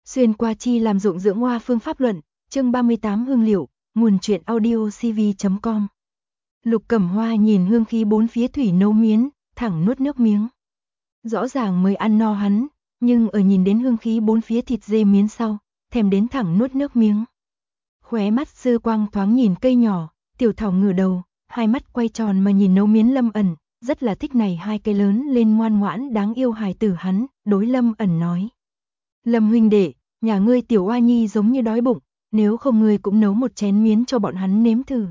Xuyên qua chi làm ruộng dưỡng hoa phương pháp luận, chương 38 hương liệu, nguồn truyện audio cv.com. Lục Cẩm Hoa nhìn hương khí bốn phía thủy nấu miến, thẳng nuốt nước miếng. Rõ ràng mới ăn no hắn, nhưng ở nhìn đến hương khí bốn phía thịt dê miến sau, thèm đến thẳng nuốt nước miếng. Khóe mắt dư quang thoáng nhìn cây nhỏ, Tiểu Thảo ngửa đầu, hai mắt quay tròn mà nhìn nấu miến Lâm Ẩn, rất là thích này hai cây lớn lên ngoan ngoãn đáng yêu hài tử hắn, đối Lâm Ẩn nói. Lâm huynh đệ, nhà ngươi tiểu oa nhi giống như đói bụng, nếu không ngươi cũng nấu một chén miến cho bọn hắn nếm thử.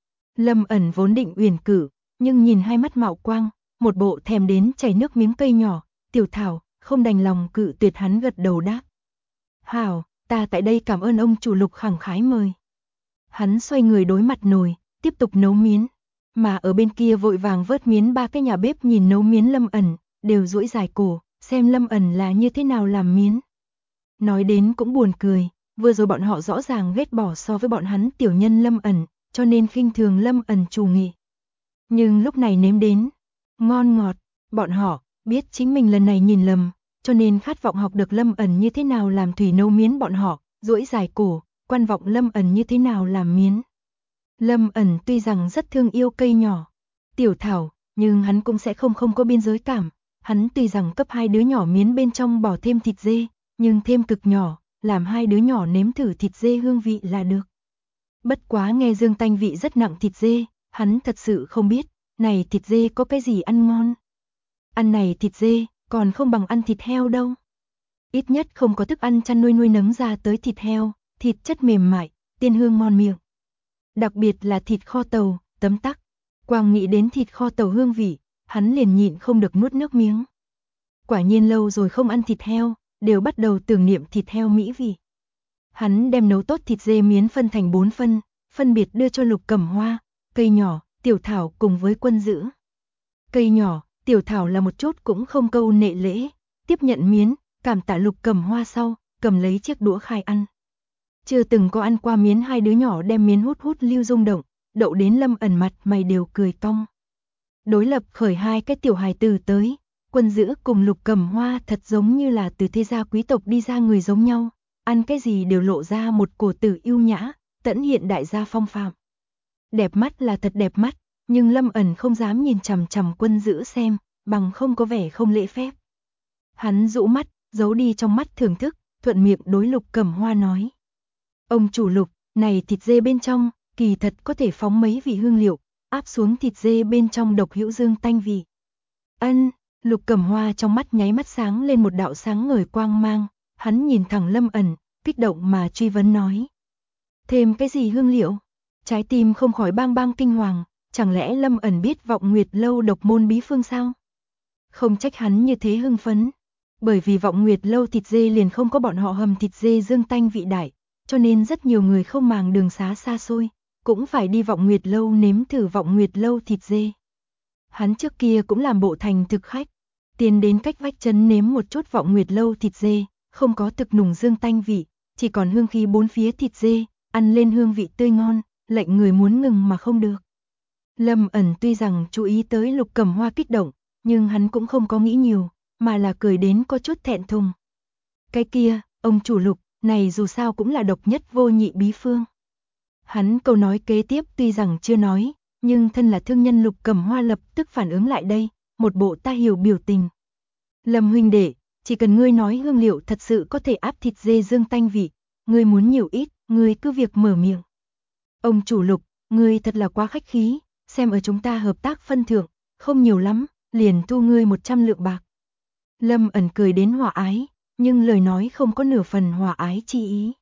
Lâm Ẩn vốn định uyển cử, nhưng nhìn hai mắt mạo quang, một bộ thèm đến chảy nước miếng cây nhỏ, Tiểu Thảo không đành lòng cự tuyệt, hắn gật đầu đáp. Hảo, ta tại đây cảm ơn ông chủ Lục khẳng khái mời. Hắn xoay người đối mặt nồi, tiếp tục nấu miến, mà ở bên kia vội vàng vớt miến ba cái nhà bếp nhìn nấu miến Lâm Ẩn, đều duỗi dài cổ, xem Lâm Ẩn là như thế nào làm miến. Nói đến cũng buồn cười, vừa rồi bọn họ rõ ràng ghét bỏ so với bọn hắn tiểu nhân Lâm Ẩn, cho nên khinh thường Lâm Ẩn chủ nghị. Nhưng lúc này nếm đến, ngon ngọt, bọn họ biết chính mình lần này nhìn lầm, cho nên khát vọng học được Lâm Ẩn như thế nào làm thủy nấu miến, bọn họ duỗi dài cổ, quan vọng Lâm Ẩn như thế nào làm miến. Lâm Ẩn tuy rằng rất thương yêu cây nhỏ, Tiểu Thảo, nhưng hắn cũng sẽ không có biên giới cảm, hắn tuy rằng cấp hai đứa nhỏ miến bên trong bỏ thêm thịt dê, nhưng thêm cực nhỏ, làm hai đứa nhỏ nếm thử thịt dê hương vị là được. Bất quá nghe Dương tanh vị rất nặng thịt dê, hắn thật sự không biết, này thịt dê có cái gì ăn ngon. Ăn này thịt dê, còn không bằng ăn thịt heo đâu. Ít nhất không có thức ăn chăn nuôi nấng ra tới thịt heo, thịt chất mềm mại, tiên hương ngon miệng. Đặc biệt là thịt kho tàu, tấm tắc. Quang nghĩ đến thịt kho tàu hương vị, hắn liền nhịn không được nuốt nước miếng. Quả nhiên lâu rồi không ăn thịt heo, đều bắt đầu tưởng niệm thịt heo mỹ vị. Hắn đem nấu tốt thịt dê miến phân thành 4 phân biệt đưa cho Lục Cẩm Hoa, cây nhỏ, Tiểu Thảo cùng với Quân Dữ. Cây nhỏ, Tiểu Thảo là một chút cũng không câu nệ lễ, tiếp nhận miến, cảm tạ Lục Cẩm Hoa sau, cầm lấy chiếc đũa khai ăn. Chưa từng có ăn qua miến, hai đứa nhỏ đem miến hút lưu rung động, đậu đến Lâm Ẩn mặt mày đều cười cong. Đối lập khởi hai cái tiểu hài tử tới, Quân Dữ cùng Lục Cẩm Hoa thật giống như là từ thế gia quý tộc đi ra người giống nhau, ăn cái gì đều lộ ra một cổ tử yêu nhã, tẫn hiện đại gia phong phạm. Đẹp mắt là thật đẹp mắt, nhưng Lâm Ẩn không dám nhìn chằm chằm Quân Dữ xem, bằng không có vẻ không lễ phép. Hắn rũ mắt, giấu đi trong mắt thưởng thức, thuận miệng đối Lục Cẩm Hoa nói. Ông chủ Lục, này thịt dê bên trong, kỳ thật có thể phóng mấy vị hương liệu, áp xuống thịt dê bên trong độc hữu dương tanh vị. Ân, Lục Cẩm Hoa trong mắt nháy mắt sáng lên một đạo sáng ngời quang mang, hắn nhìn thẳng Lâm Ẩn, kích động mà truy vấn nói. Thêm cái gì hương liệu? Trái tim không khỏi bang bang kinh hoàng, chẳng lẽ Lâm Ẩn biết Vọng Nguyệt Lâu độc môn bí phương sao? Không trách hắn như thế hưng phấn, bởi vì Vọng Nguyệt Lâu thịt dê liền không có bọn họ hầm thịt dê dương tanh vị đại, cho nên rất nhiều người không màng đường xá xa xôi, cũng phải đi Vọng Nguyệt Lâu nếm thử Vọng Nguyệt Lâu thịt dê. Hắn trước kia cũng làm bộ thành thực khách, tiến đến cách vách trấn nếm một chút Vọng Nguyệt Lâu thịt dê, không có thực nùng dương tanh vị, chỉ còn hương khí bốn phía thịt dê, ăn lên hương vị tươi ngon, lệnh người muốn ngừng mà không được. Lâm Ẩn tuy rằng chú ý tới Lục Cẩm Hoa kích động, nhưng hắn cũng không có nghĩ nhiều, mà là cười đến có chút thẹn thùng. Cái kia, ông chủ Lục, này dù sao cũng là độc nhất vô nhị bí phương. Hắn câu nói kế tiếp tuy rằng chưa nói, nhưng thân là thương nhân Lục Cẩm Hoa lập tức phản ứng lại đây, một bộ ta hiểu biểu tình. Lâm huynh đệ, chỉ cần ngươi nói hương liệu thật sự có thể áp thịt dê dương tanh vị, ngươi muốn nhiều ít, ngươi cứ việc mở miệng. Ông chủ Lục, ngươi thật là quá khách khí, xem ở chúng ta hợp tác phân thưởng, không nhiều lắm, liền thu ngươi 100 lượng bạc. Lâm Ẩn cười đến hòa ái, nhưng lời nói không có nửa phần hòa ái chi ý.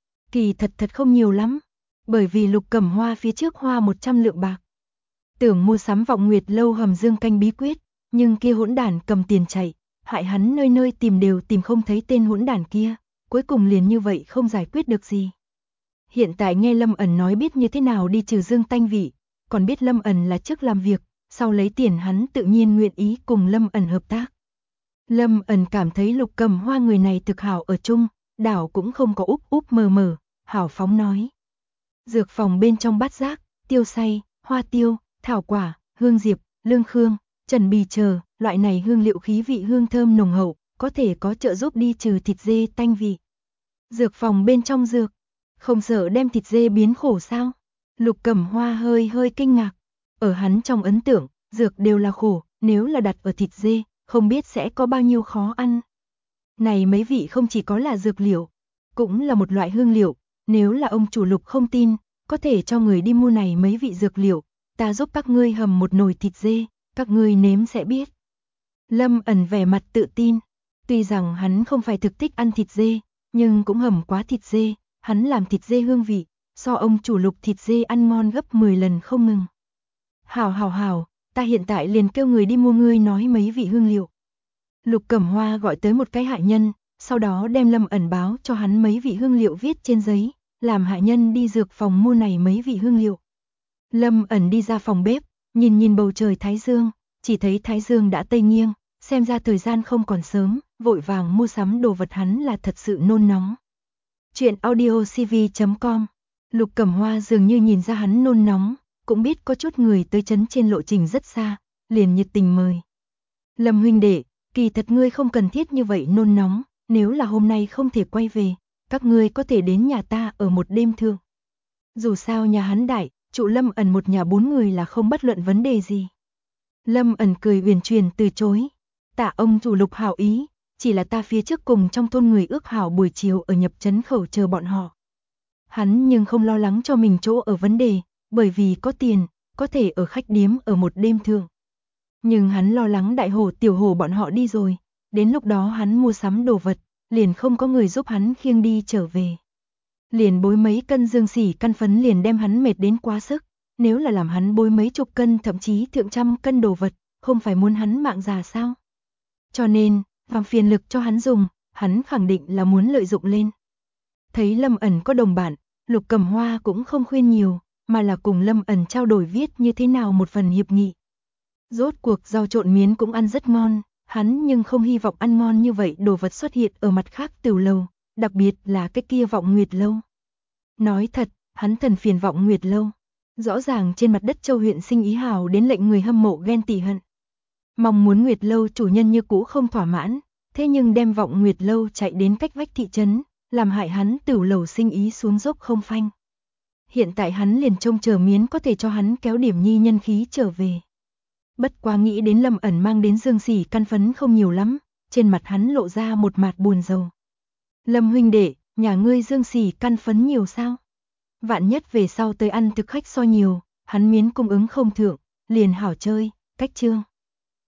Kỳ thật không nhiều lắm, bởi vì Lục Cẩm Hoa phía trước hoa 100 lượng bạc. Tưởng mua sắm Vọng Nguyệt Lâu hầm dương canh bí quyết, nhưng kia hỗn đản cầm tiền chạy, hại hắn nơi nơi tìm đều tìm không thấy tên hỗn đản kia, cuối cùng liền như vậy không giải quyết được gì. Hiện tại nghe Lâm Ẩn nói biết như thế nào đi trừ dương tanh vị, còn biết Lâm Ẩn là trước làm việc, sau lấy tiền, hắn tự nhiên nguyện ý cùng Lâm Ẩn hợp tác. Lâm Ẩn cảm thấy Lục Cẩm Hoa người này thực hảo ở chung, đảo cũng không có úp mờ, hảo phóng nói. Dược phòng bên trong bát giác, tiêu say, hoa tiêu, thảo quả, hương diệp, lương khương, trần bì chờ, loại này hương liệu khí vị hương thơm nồng hậu, có thể có trợ giúp đi trừ thịt dê tanh vị. Dược phòng bên trong dược, không sợ đem thịt dê biến khổ sao? Lục Cẩm Hoa hơi kinh ngạc. Ở hắn trong ấn tượng, dược đều là khổ, nếu là đặt ở thịt dê, không biết sẽ có bao nhiêu khó ăn. Này mấy vị không chỉ có là dược liệu, cũng là một loại hương liệu, nếu là ông chủ Lục không tin, có thể cho người đi mua này mấy vị dược liệu, ta giúp các ngươi hầm một nồi thịt dê, các ngươi nếm sẽ biết. Lâm ẩn vẻ mặt tự tin, tuy rằng hắn không phải thực thích ăn thịt dê, nhưng cũng hầm quá thịt dê, hắn làm thịt dê hương vị, so ông chủ Lục thịt dê ăn ngon gấp 10 lần không ngừng. Hảo, ta hiện tại liền kêu người đi mua ngươi nói mấy vị hương liệu. Lục Cẩm Hoa gọi tới một cái hạ nhân, sau đó đem Lâm ẩn báo cho hắn mấy vị hương liệu viết trên giấy, làm hạ nhân đi dược phòng mua này mấy vị hương liệu. Lâm ẩn đi ra phòng bếp, nhìn bầu trời thái dương, chỉ thấy thái dương đã tây nghiêng, xem ra thời gian không còn sớm, vội vàng mua sắm đồ vật hắn là thật sự nôn nóng. Chuyện audiocv.com. Lục Cẩm Hoa dường như nhìn ra hắn nôn nóng, cũng biết có chút người tới trấn trên lộ trình rất xa, liền nhiệt tình mời. Lâm huynh đệ, kỳ thật ngươi không cần thiết như vậy nôn nóng, nếu là hôm nay không thể quay về, các ngươi có thể đến nhà ta ở một đêm thượng. Dù sao nhà hắn đại, trụ Lâm ẩn một nhà 4 người là không bất luận vấn đề gì. Lâm ẩn cười uyển chuyển từ chối. Tạ ông chủ Lục hảo ý, chỉ là ta phía trước cùng trong thôn người ước hảo buổi chiều ở nhập trấn khẩu chờ bọn họ. Hắn nhưng không lo lắng cho mình chỗ ở vấn đề, bởi vì có tiền, có thể ở khách điếm ở một đêm thượng. Nhưng hắn lo lắng đại hổ tiểu hổ bọn họ đi rồi, đến lúc đó hắn mua sắm đồ vật, liền không có người giúp hắn khiêng đi trở về. Liền bối mấy cân dương xỉ căn phấn liền đem hắn mệt đến quá sức, nếu là làm hắn bối mấy chục cân thậm chí thượng trăm cân đồ vật, không phải muốn hắn mạng già sao? Cho nên, làm phiền lực cho hắn dùng, hắn khẳng định là muốn lợi dụng lên. Thấy Lâm ẩn có đồng bạn, Lục Cẩm Hoa cũng không khuyên nhiều, mà là cùng Lâm ẩn trao đổi viết như thế nào một phần hiệp nghị. Rốt cuộc rau trộn miến cũng ăn rất ngon, hắn nhưng không hy vọng ăn ngon như vậy đồ vật xuất hiện ở mặt khác tửu lầu, đặc biệt là cái kia Vọng Nguyệt lâu. Nói thật, hắn thần phiền Vọng Nguyệt lâu. Rõ ràng trên mặt đất Châu huyện sinh ý hào đến lệnh người hâm mộ ghen tị hận. Mong muốn Nguyệt lâu chủ nhân như cũ không thỏa mãn, thế nhưng đem Vọng Nguyệt lâu chạy đến cách vách thị trấn, làm hại hắn tửu lầu sinh ý xuống dốc không phanh. Hiện tại hắn liền trông chờ miến có thể cho hắn kéo điểm nhi nhân khí trở về. Bất quá nghĩ đến Lâm ẩn mang đến dương xỉ căn phấn không nhiều lắm, trên mặt hắn lộ ra một mạt buồn rầu. Lâm huynh đệ, nhà ngươi dương xỉ căn phấn nhiều sao? Vạn nhất về sau tới ăn thực khách so nhiều, hắn miến cung ứng không thượng, liền hảo chơi, cách chương.